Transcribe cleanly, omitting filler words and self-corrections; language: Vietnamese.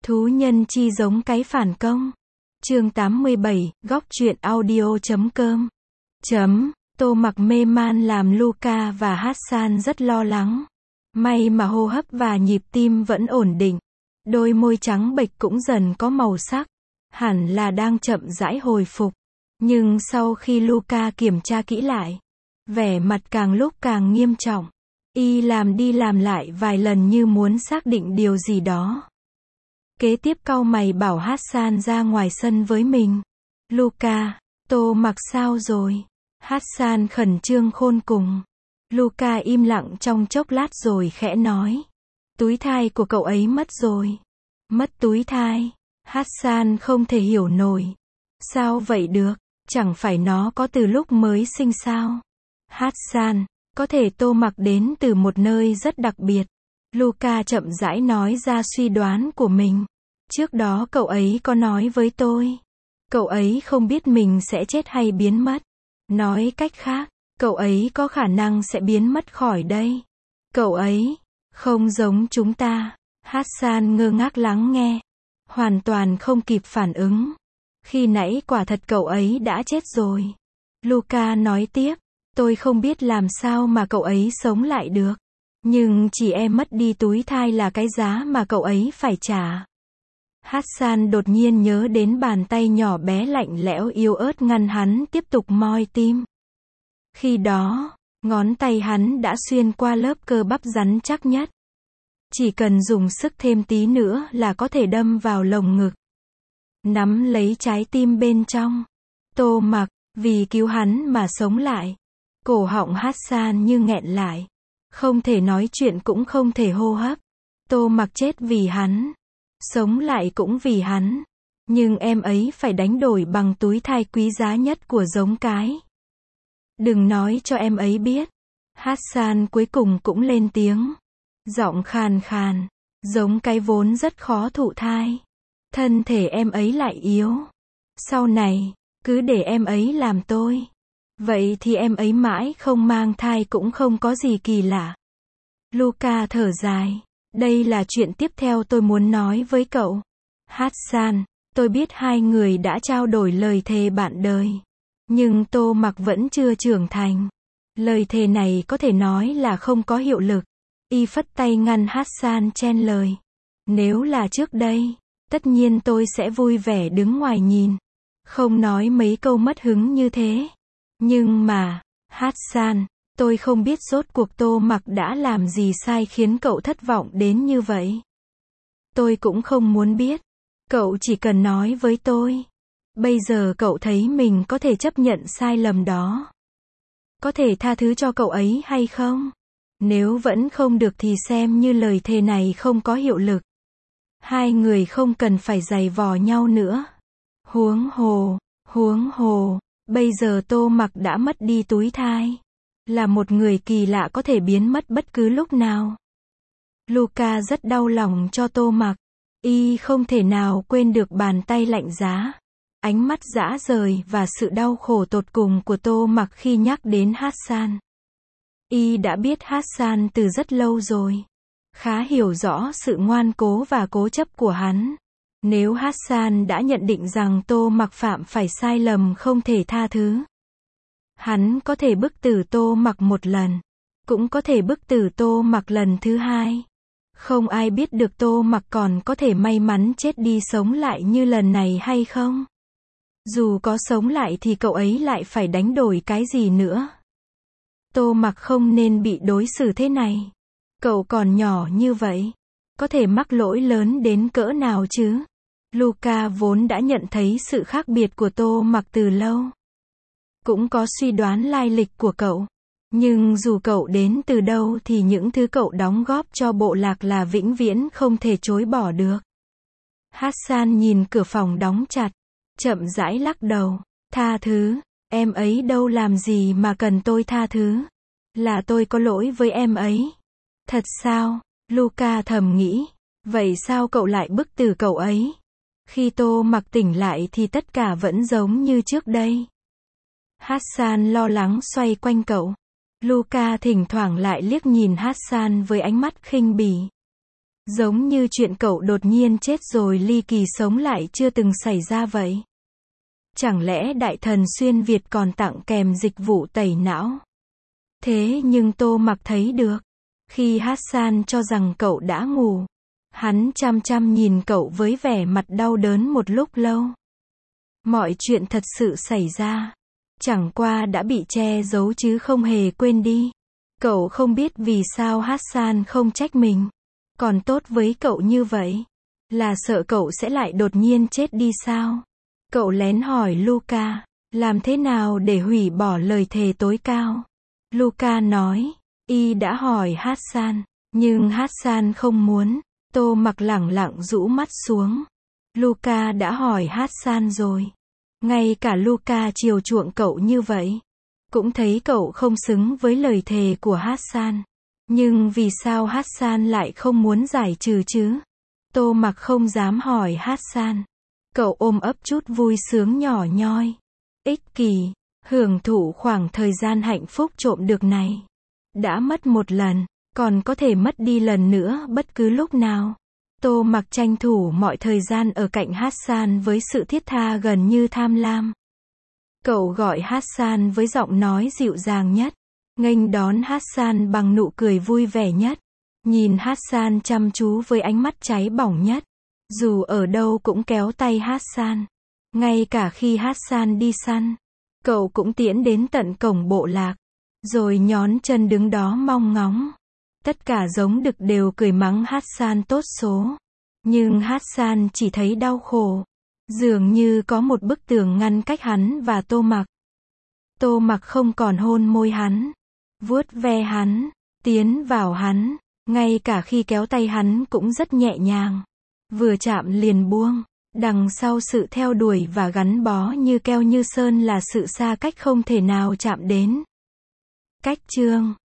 Thú nhân chi giống cái phản công. Chương 87, góc truyện audio.com. Tô Mặc mê man làm Luca và Hassan rất lo lắng. May mà hô hấp và nhịp tim vẫn ổn định. Đôi môi trắng bệch cũng dần có màu sắc. Hẳn là đang chậm rãi hồi phục. Nhưng sau khi Luca kiểm tra kỹ lại, vẻ mặt càng lúc càng nghiêm trọng. Y làm đi làm lại vài lần như muốn xác định điều gì đó. Kế tiếp cau mày bảo Hassan ra ngoài sân với mình. Luca, Tô Mặc sao rồi? Hassan khẩn trương khôn cùng. Luca im lặng trong chốc lát rồi khẽ nói. Túi thai của cậu ấy mất rồi. Mất túi thai? Hassan không thể hiểu nổi. Sao vậy được? Chẳng phải nó có từ lúc mới sinh sao? Hassan, có thể Tô Mặc đến từ một nơi rất đặc biệt. Luca chậm rãi nói ra suy đoán của mình. Trước đó cậu ấy có nói với tôi. Cậu ấy không biết mình sẽ chết hay biến mất. Nói cách khác, cậu ấy có khả năng sẽ biến mất khỏi đây. Cậu ấy không giống chúng ta. Hassan ngơ ngác lắng nghe. Hoàn toàn không kịp phản ứng. Khi nãy quả thật cậu ấy đã chết rồi. Luca nói tiếp. Tôi không biết làm sao mà cậu ấy sống lại được. Nhưng chỉ em mất đi túi thai là cái giá mà cậu ấy phải trả. Hassan đột nhiên nhớ đến bàn tay nhỏ bé lạnh lẽo yếu ớt ngăn hắn tiếp tục moi tim. Khi đó, ngón tay hắn đã xuyên qua lớp cơ bắp rắn chắc nhất. Chỉ cần dùng sức thêm tí nữa là có thể đâm vào lồng ngực. Nắm lấy trái tim bên trong. Tô Mặc, vì cứu hắn mà sống lại. Cổ họng Hassan như nghẹn lại. Không thể nói chuyện cũng không thể hô hấp. Tô Mặc chết vì hắn. Sống lại cũng vì hắn. Nhưng em ấy phải đánh đổi bằng túi thai quý giá nhất của giống cái. Đừng nói cho em ấy biết. Hassan cuối cùng cũng lên tiếng. Giọng khàn khàn. Giống cái vốn rất khó thụ thai. Thân thể em ấy lại yếu. Sau này, cứ để em ấy làm tôi. Vậy thì em ấy mãi không mang thai cũng không có gì kỳ lạ. Luca thở dài. Đây là chuyện tiếp theo tôi muốn nói với cậu. Hassan, tôi biết hai người đã trao đổi lời thề bạn đời. Nhưng Tô Mặc vẫn chưa trưởng thành. Lời thề này có thể nói là không có hiệu lực. Y phất tay ngăn Hassan chen lời. Nếu là trước đây, tất nhiên tôi sẽ vui vẻ đứng ngoài nhìn. Không nói mấy câu mất hứng như thế. Nhưng mà, Hassan, tôi không biết rốt cuộc Tô Mặc đã làm gì sai khiến cậu thất vọng đến như vậy. Tôi cũng không muốn biết. Cậu chỉ cần nói với tôi. Bây giờ cậu thấy mình có thể chấp nhận sai lầm đó. Có thể tha thứ cho cậu ấy hay không? Nếu vẫn không được thì xem như lời thề này không có hiệu lực. Hai người không cần phải giày vò nhau nữa. Huống hồ, bây giờ Tô Mặc đã mất đi túi thai. Là một người kỳ lạ có thể biến mất bất cứ lúc nào. Luca rất đau lòng cho Tô Mặc. Y không thể nào quên được bàn tay lạnh giá, ánh mắt rã rời và sự đau khổ tột cùng của Tô Mặc khi nhắc đến Hassan. Y đã biết Hassan từ rất lâu rồi. Khá hiểu rõ sự ngoan cố và cố chấp của hắn. Nếu Hassan đã nhận định rằng Tô Mặc phạm phải sai lầm không thể tha thứ, hắn có thể bức tử Tô Mặc một lần, cũng có thể bức tử Tô Mặc lần thứ hai. Không ai biết được Tô Mặc còn có thể may mắn chết đi sống lại như lần này hay không. Dù có sống lại thì cậu ấy lại phải đánh đổi cái gì nữa. Tô Mặc không nên bị đối xử thế này. Cậu còn nhỏ như vậy, có thể mắc lỗi lớn đến cỡ nào chứ? Luca vốn đã nhận thấy sự khác biệt của Tô Mặc từ lâu. Cũng có suy đoán lai lịch của cậu. Nhưng dù cậu đến từ đâu thì những thứ cậu đóng góp cho bộ lạc là vĩnh viễn không thể chối bỏ được. Hassan nhìn cửa phòng đóng chặt, chậm rãi lắc đầu. Tha thứ, em ấy đâu làm gì mà cần tôi tha thứ. Là tôi có lỗi với em ấy. Thật sao? Luca thầm nghĩ. Vậy sao cậu lại bức tử cậu ấy? Khi Tô Mặc tỉnh lại thì tất cả vẫn giống như trước đây. Hassan lo lắng xoay quanh cậu. Luca thỉnh thoảng lại liếc nhìn Hassan với ánh mắt khinh bỉ. Giống như chuyện cậu đột nhiên chết rồi ly kỳ sống lại chưa từng xảy ra vậy. Chẳng lẽ Đại Thần Xuyên Việt còn tặng kèm dịch vụ tẩy não? Thế nhưng Tô Mặc thấy được. Khi Hassan cho rằng cậu đã ngủ, hắn chăm chăm nhìn cậu với vẻ mặt đau đớn một lúc lâu. Mọi chuyện thật sự xảy ra, chẳng qua đã bị che giấu chứ không hề quên đi. Cậu không biết vì sao Hassan không trách mình, còn tốt với cậu như vậy. Là sợ cậu sẽ lại đột nhiên chết đi sao? Cậu lén hỏi Luca, làm thế nào để hủy bỏ lời thề tối cao? Luca nói, y đã hỏi Hassan, nhưng Hassan không muốn. Tô Mặc lẳng lặng rũ mắt xuống. Luca đã hỏi Hassan rồi. Ngay cả Luca chiều chuộng cậu như vậy, cũng thấy cậu không xứng với lời thề của Hassan. Nhưng vì sao Hassan lại không muốn giải trừ chứ? Tô Mặc không dám hỏi Hassan. Cậu ôm ấp chút vui sướng nhỏ nhoi. Ích kỷ, hưởng thụ khoảng thời gian hạnh phúc trộm được này. Đã mất một lần, còn có thể mất đi lần nữa bất cứ lúc nào. Tô Mặc tranh thủ mọi thời gian ở cạnh Hassan với sự thiết tha gần như tham lam. Cậu gọi Hassan với giọng nói dịu dàng nhất, nghênh đón Hassan bằng nụ cười vui vẻ nhất, nhìn Hassan chăm chú với ánh mắt cháy bỏng nhất. Dù ở đâu cũng kéo tay Hassan. Ngay cả khi Hassan đi săn, cậu cũng tiễn đến tận cổng bộ lạc, rồi nhón chân đứng đó mong ngóng. Tất cả giống đực đều cười mắng Hassan tốt số. Nhưng Hassan chỉ thấy đau khổ. Dường như có một bức tường ngăn cách hắn và Tô Mặc. Tô Mặc không còn hôn môi hắn, vuốt ve hắn, tiến vào hắn, ngay cả khi kéo tay hắn cũng rất nhẹ nhàng. Vừa chạm liền buông. Đằng sau sự theo đuổi và gắn bó như keo như sơn là sự xa cách không thể nào chạm đến. Cách chương